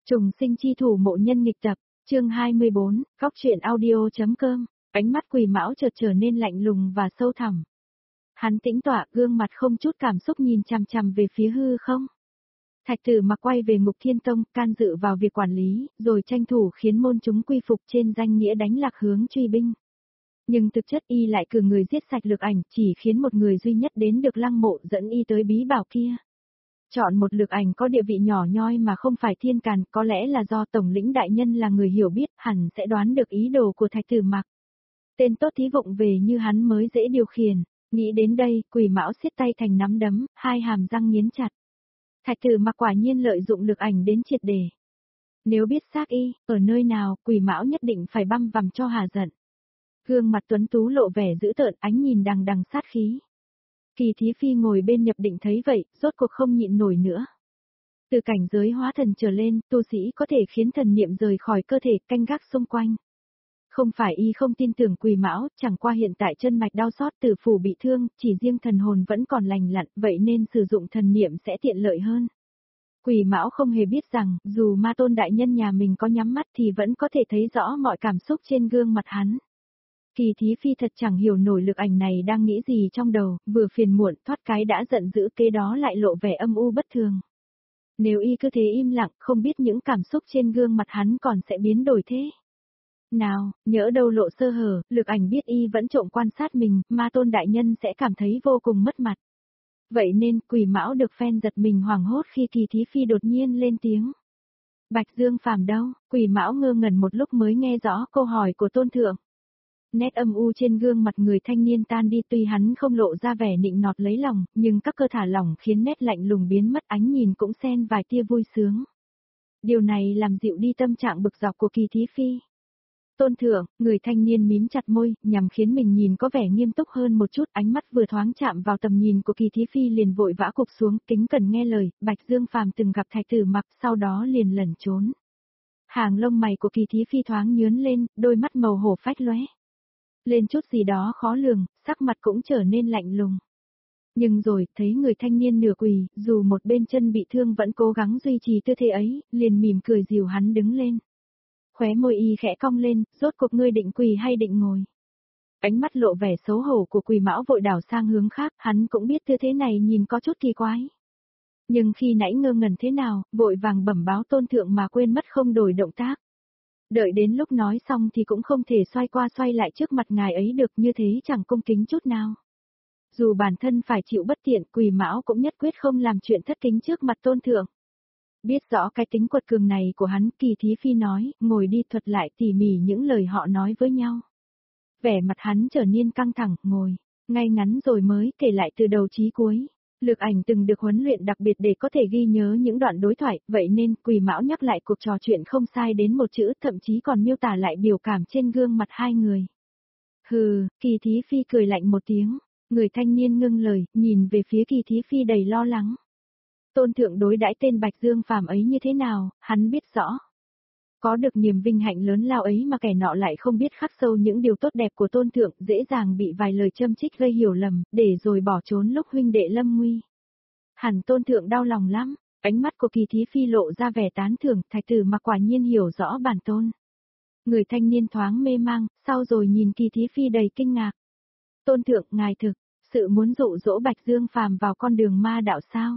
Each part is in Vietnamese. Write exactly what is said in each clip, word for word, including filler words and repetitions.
Trùng sinh chi thủ mộ nhân nghịch tập, chương hai mươi bốn, góc truyện audio.com, ánh mắt Quỳ Mão chợt trở nên lạnh lùng và sâu thẳm. Hắn tĩnh tọa, gương mặt không chút cảm xúc nhìn chằm chằm về phía hư không. Thạch Tử Mặc quay về Ngục Thiên Tông, can dự vào việc quản lý, rồi tranh thủ khiến môn chúng quy phục trên danh nghĩa đánh lạc hướng truy binh. Nhưng thực chất y lại cử người giết sạch Lược Ảnh, chỉ khiến một người duy nhất đến được lăng mộ dẫn y tới bí bảo kia. Chọn một Lược Ảnh có địa vị nhỏ nhoi mà không phải thiên càn, có lẽ là do tổng lĩnh đại nhân là người hiểu biết, hẳn sẽ đoán được ý đồ của Thạch Tử Mặc. Tên tốt thí vụng về như hắn mới dễ điều khiển. Nghĩ đến đây, Quỳ Mão siết tay thành nắm đấm, hai hàm răng nghiến chặt. Thạch Tử Mặc quả nhiên lợi dụng Lược Ảnh đến triệt để. Nếu biết xác y, ở nơi nào, Quỳ Mão nhất định phải băm vằm cho hà giận. Gương mặt tuấn tú lộ vẻ dữ tợn, ánh nhìn đằng đằng sát khí. Kỳ Thí Phi ngồi bên Nhập Định thấy vậy, rốt cuộc không nhịn nổi nữa. Từ cảnh giới hóa thần trở lên, tu sĩ có thể khiến thần niệm rời khỏi cơ thể, canh gác xung quanh. Không phải y không tin tưởng Quỳ Mão, chẳng qua hiện tại chân mạch đau xót, tử phủ bị thương, chỉ riêng thần hồn vẫn còn lành lặn, vậy nên sử dụng thần niệm sẽ tiện lợi hơn. Quỳ Mão không hề biết rằng, dù Ma Tôn đại nhân nhà mình có nhắm mắt thì vẫn có thể thấy rõ mọi cảm xúc trên gương mặt hắn. Kỳ Thí Phi thật chẳng hiểu nổi Lược Ảnh này đang nghĩ gì trong đầu, vừa phiền muộn thoát cái đã giận dữ, kế đó lại lộ vẻ âm u bất thường. Nếu y cứ thế im lặng, không biết những cảm xúc trên gương mặt hắn còn sẽ biến đổi thế. Nào, nhỡ đâu lộ sơ hở, Lược Ảnh biết y vẫn trộm quan sát mình, Ma Tôn đại nhân sẽ cảm thấy vô cùng mất mặt. Vậy nên, Quỳ Mão được phen giật mình hoảng hốt khi Kỳ Thí Phi đột nhiên lên tiếng. Bạch Dương Phàm đâu? Quỳ Mão ngơ ngẩn một lúc mới nghe rõ câu hỏi của Tôn Thượng. Nét âm u trên gương mặt người thanh niên tan đi, tuy hắn không lộ ra vẻ nịnh nọt lấy lòng, nhưng các cơ thả lỏng khiến nét lạnh lùng biến mất, ánh nhìn cũng xen vài tia vui sướng. Điều này làm dịu đi tâm trạng bực dọc của Kỳ Thí Phi. Tôn Thượng, người thanh niên mím chặt môi, nhằm khiến mình nhìn có vẻ nghiêm túc hơn một chút, ánh mắt vừa thoáng chạm vào tầm nhìn của Kỳ Thí Phi liền vội vã cụp xuống, kính cẩn nghe lời. Bạch Dương Phàm từng gặp Thạch Tử Mặc, sau đó liền lẩn trốn. Hàng lông mày của Kỳ Thí Phi thoáng nhướn lên, đôi mắt màu hổ phách lóe lên chút gì đó khó lường, sắc mặt cũng trở nên lạnh lùng. Nhưng rồi, thấy người thanh niên nửa quỳ, dù một bên chân bị thương vẫn cố gắng duy trì tư thế ấy, liền mỉm cười dìu hắn đứng lên. Khóe môi y khẽ cong lên, rốt cuộc ngươi định quỳ hay định ngồi? Ánh mắt lộ vẻ xấu hổ của Quỳ Mão vội đảo sang hướng khác, hắn cũng biết tư thế này nhìn có chút kỳ quái. Nhưng khi nãy ngơ ngẩn thế nào, vội vàng bẩm báo Tôn Thượng mà quên mất không đổi động tác. Đợi đến lúc nói xong thì cũng không thể xoay qua xoay lại trước mặt ngài ấy được, như thế chẳng cung kính chút nào. Dù bản thân phải chịu bất tiện, Quỳ Mão cũng nhất quyết không làm chuyện thất kính trước mặt Tôn Thượng. Biết rõ cái tính quật cường này của hắn, Kỳ Thí Phi nói, ngồi đi, thuật lại tỉ mỉ những lời họ nói với nhau. Vẻ mặt hắn trở nên căng thẳng, ngồi, ngay ngắn rồi mới kể lại từ đầu chí cuối. Lược Ảnh từng được huấn luyện đặc biệt để có thể ghi nhớ những đoạn đối thoại, vậy nên Quỳ Mão nhắc lại cuộc trò chuyện không sai đến một chữ, thậm chí còn miêu tả lại biểu cảm trên gương mặt hai người. Hừ, Kỳ Thí Phi cười lạnh một tiếng, người thanh niên ngưng lời, nhìn về phía Kỳ Thí Phi đầy lo lắng. Tôn Thượng đối đãi tên Bạch Dương Phàm ấy như thế nào, hắn biết rõ. Có được niềm vinh hạnh lớn lao ấy mà kẻ nọ lại không biết khắc sâu những điều tốt đẹp của Tôn Thượng, dễ dàng bị vài lời châm chích gây hiểu lầm, để rồi bỏ trốn lúc huynh đệ lâm nguy. Hẳn Tôn Thượng đau lòng lắm, ánh mắt của Kỳ Thí Phi lộ ra vẻ tán thưởng, Thạch Tử Mặc quả nhiên hiểu rõ bản tôn. Người thanh niên thoáng mê mang, sau rồi nhìn Kỳ Thí Phi đầy kinh ngạc. Tôn Thượng, ngài thực, sự muốn dụ dỗ Bạch Dương Phàm vào con đường ma đạo sao?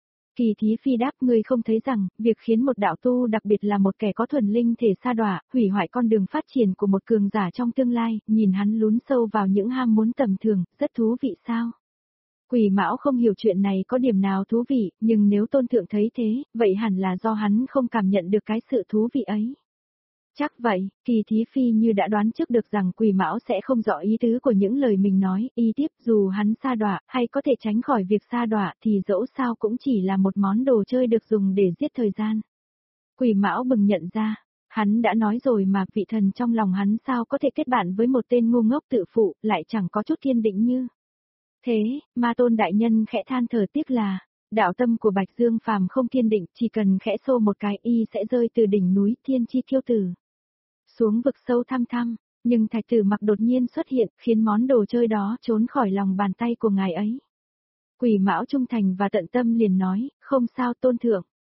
Kỳ Thí Phi đáp, ngươi không thấy rằng, việc khiến một đạo tu đặc biệt là một kẻ có thuần linh thể sa đọa, hủy hoại con đường phát triển của một cường giả trong tương lai, nhìn hắn lún sâu vào những ham muốn tầm thường, rất thú vị sao? Quỳ Mão không hiểu chuyện này có điểm nào thú vị, nhưng nếu Tôn Thượng thấy thế, vậy hẳn là do hắn không cảm nhận được cái sự thú vị ấy. Chắc vậy, Kỳ Thí Phi như đã đoán trước được rằng Quỳ Mão sẽ không rõ ý tứ của những lời mình nói, y tiếp, dù hắn sa đọa, hay có thể tránh khỏi việc sa đọa thì dẫu sao cũng chỉ là một món đồ chơi được dùng để giết thời gian. Quỳ Mão bừng nhận ra, hắn đã nói rồi mà, vị thần trong lòng hắn sao có thể kết bạn với một tên ngu ngốc tự phụ, lại chẳng có chút kiên định như. Thế, Ma Tôn đại nhân khẽ than thở tiếc là, đạo tâm của Bạch Dương Phàm không kiên định, chỉ cần khẽ xô một cái y sẽ rơi từ đỉnh núi Thiên Chi Kiêu Tử xuống vực sâu thăm thăm, nhưng Thạch Tử Mặc đột nhiên xuất hiện, khiến món đồ chơi đó trốn khỏi lòng bàn tay của ngài ấy. Quỳ Mão trung thành và tận tâm liền nói, không sao Tôn Thượng.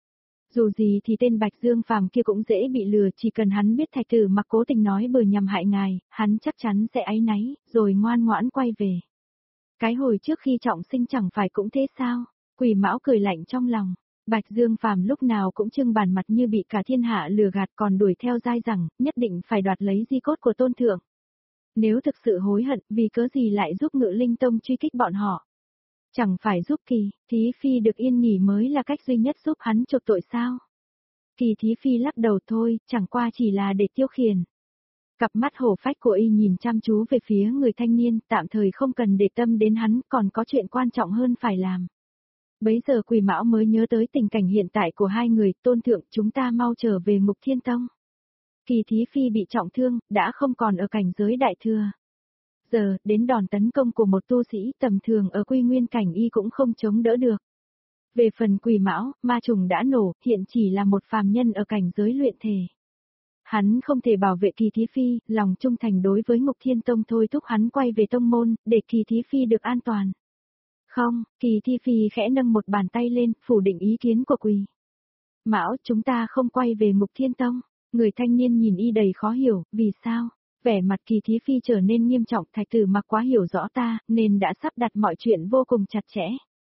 Dù gì thì tên Bạch Dương Phàm kia cũng dễ bị lừa, chỉ cần hắn biết Thạch Tử Mặc cố tình nói bừa nhằm hại ngài, hắn chắc chắn sẽ áy náy, rồi ngoan ngoãn quay về. Cái hồi trước khi trọng sinh chẳng phải cũng thế sao? Quỷ Mão cười lạnh trong lòng. Bạch Dương Phàm lúc nào cũng trưng bản mặt như bị cả thiên hạ lừa gạt, còn đuổi theo dai rằng, nhất định phải đoạt lấy di cốt của tôn thượng. Nếu thực sự hối hận, vì cớ gì lại giúp Ngự Linh Tông truy kích bọn họ? Chẳng phải giúp Kỳ Thí Phi được yên nghỉ mới là cách duy nhất giúp hắn chuộc tội sao? Kỳ Thí Phi lắc đầu thôi, chẳng qua chỉ là để tiêu khiển. Cặp mắt hổ phách của y nhìn chăm chú về phía người thanh niên, tạm thời không cần để tâm đến hắn, còn có chuyện quan trọng hơn phải làm. Bấy giờ Quỷ Mão mới nhớ tới tình cảnh hiện tại của hai người, tôn thượng, chúng ta mau trở về Ngục Thiên Tông. Kỳ Thí Phi bị trọng thương, đã không còn ở cảnh giới đại thừa. Giờ, đến đòn tấn công của một tu sĩ tầm thường ở Quy Nguyên cảnh y cũng không chống đỡ được. Về phần Quỷ Mão, ma trùng đã nổ, hiện chỉ là một phàm nhân ở cảnh giới luyện thể. Hắn không thể bảo vệ Kỳ Thí Phi, lòng trung thành đối với Ngục Thiên Tông thôi thúc hắn quay về tông môn, để Kỳ Thí Phi được an toàn. Không, Kỳ Thí Phi khẽ nâng một bàn tay lên, phủ định ý kiến của Quỷ Mão, chúng ta không quay về Ngục Thiên Tông. Người thanh niên nhìn y đầy khó hiểu, vì sao? Vẻ mặt Kỳ Thí Phi trở nên nghiêm trọng, Thạch Tử Mặc quá hiểu rõ ta, nên đã sắp đặt mọi chuyện vô cùng chặt chẽ.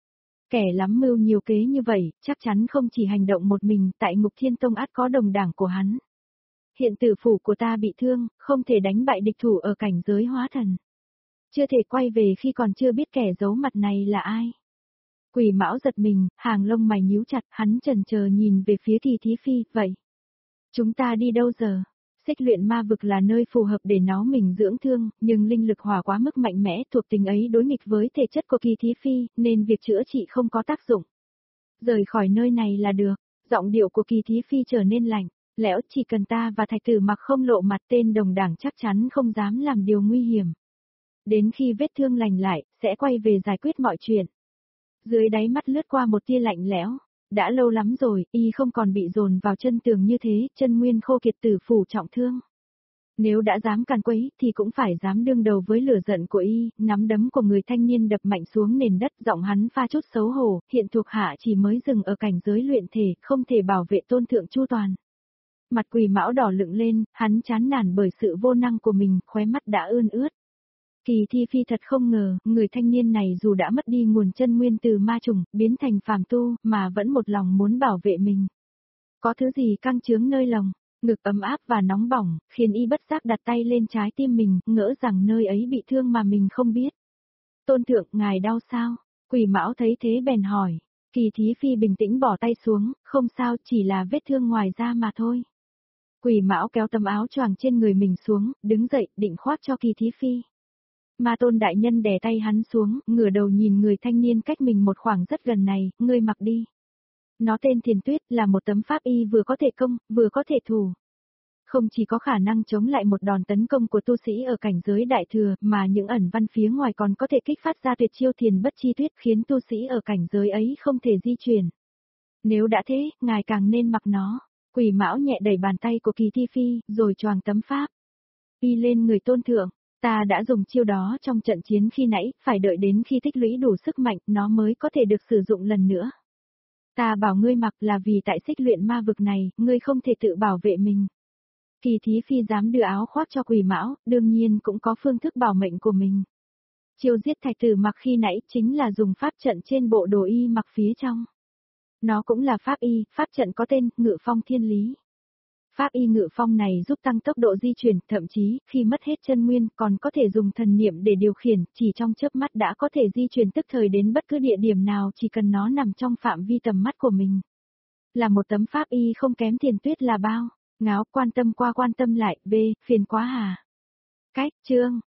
Kẻ lắm mưu nhiều kế như vậy, chắc chắn không chỉ hành động một mình, tại Ngục Thiên Tông ắt có đồng đảng của hắn. Hiện tử phủ của ta bị thương, không thể đánh bại địch thủ ở cảnh giới hóa thần. Chưa thể quay về khi còn chưa biết kẻ giấu mặt này là ai. Quỷ Mão giật mình, hàng lông mày nhíu chặt, hắn chần chờ nhìn về phía Kỳ Thí Phi, vậy. Chúng ta đi đâu giờ? Xích luyện ma vực là nơi phù hợp để nó mình dưỡng thương, nhưng linh lực hỏa quá mức mạnh mẽ, thuộc tính ấy đối nghịch với thể chất của Kỳ Thí Phi, nên việc chữa trị không có tác dụng. Rời khỏi nơi này là được. Giọng điệu của Kỳ Thí Phi trở nên lạnh. Lẽo, chỉ cần ta và Thạch Tử Mặc không lộ mặt, tên đồng đảng chắc chắn không dám làm điều nguy hiểm. Đến khi vết thương lành lại, sẽ quay về giải quyết mọi chuyện. Dưới đáy mắt lướt qua một tia lạnh lẽo. Đã lâu lắm rồi, y không còn bị dồn vào chân tường như thế, chân nguyên khô kiệt, tử phủ trọng thương. Nếu đã dám càn quấy, thì cũng phải dám đương đầu với lửa giận của y, nắm đấm của người thanh niên đập mạnh xuống nền đất, giọng hắn pha chút xấu hổ, hiện thuộc hạ chỉ mới dừng ở cảnh giới luyện thể, không thể bảo vệ tôn thượng chu toàn. Mặt Quỷ Mão đỏ lựng lên, hắn chán nản bởi sự vô năng của mình, khóe mắt đã ươn ướt. Kỳ Thi Phi thật không ngờ, người thanh niên này dù đã mất đi nguồn chân nguyên từ ma trùng, biến thành phàm tu, mà vẫn một lòng muốn bảo vệ mình. Có thứ gì căng chướng nơi lòng, ngực ấm áp và nóng bỏng, khiến y bất giác đặt tay lên trái tim mình, ngỡ rằng nơi ấy bị thương mà mình không biết. Tôn thượng, ngài đau sao? Quỷ Mão thấy thế bèn hỏi. Kỳ Thí Phi bình tĩnh bỏ tay xuống, không sao, chỉ là vết thương ngoài da mà thôi. Quỷ Mão kéo tấm áo choàng trên người mình xuống, đứng dậy, định khoác cho Kỳ Thí Phi. Ma Tôn đại nhân đè tay hắn xuống, ngửa đầu nhìn người thanh niên cách mình một khoảng rất gần này, ngươi mặc đi. Nó tên Thiền Tuyết, là một tấm pháp y vừa có thể công, vừa có thể thủ. Không chỉ có khả năng chống lại một đòn tấn công của tu sĩ ở cảnh giới đại thừa, mà những ẩn văn phía ngoài còn có thể kích phát ra tuyệt chiêu Thiền Bất Chi Tuyết, khiến tu sĩ ở cảnh giới ấy không thể di chuyển. Nếu đã thế, ngài càng nên mặc nó. Quỷ Mão nhẹ đẩy bàn tay của Kỳ Thi Phi, rồi choàng tấm pháp y lên người tôn thượng. Ta đã dùng chiêu đó trong trận chiến khi nãy, phải đợi đến khi tích lũy đủ sức mạnh, nó mới có thể được sử dụng lần nữa. Ta bảo ngươi mặc là vì tại xích luyện ma vực này, ngươi không thể tự bảo vệ mình. Kỳ Thí Phi dám đưa áo khoác cho Quỷ Mão, đương nhiên cũng có phương thức bảo mệnh của mình. Chiêu giết Thạch Tử Mặc khi nãy chính là dùng pháp trận trên bộ đồ y mặc phía trong. Nó cũng là pháp y, pháp trận có tên Ngự Phong Thiên Lý. Pháp y Ngự Phong này giúp tăng tốc độ di chuyển, thậm chí, khi mất hết chân nguyên, còn có thể dùng thần niệm để điều khiển, chỉ trong chớp mắt đã có thể di chuyển tức thời đến bất cứ địa điểm nào, chỉ cần nó nằm trong phạm vi tầm mắt của mình. Là một tấm pháp y không kém Thiền Tuyết là bao. Ngáo, quan tâm qua quan tâm lại, b, phiền quá hà. Cách, chương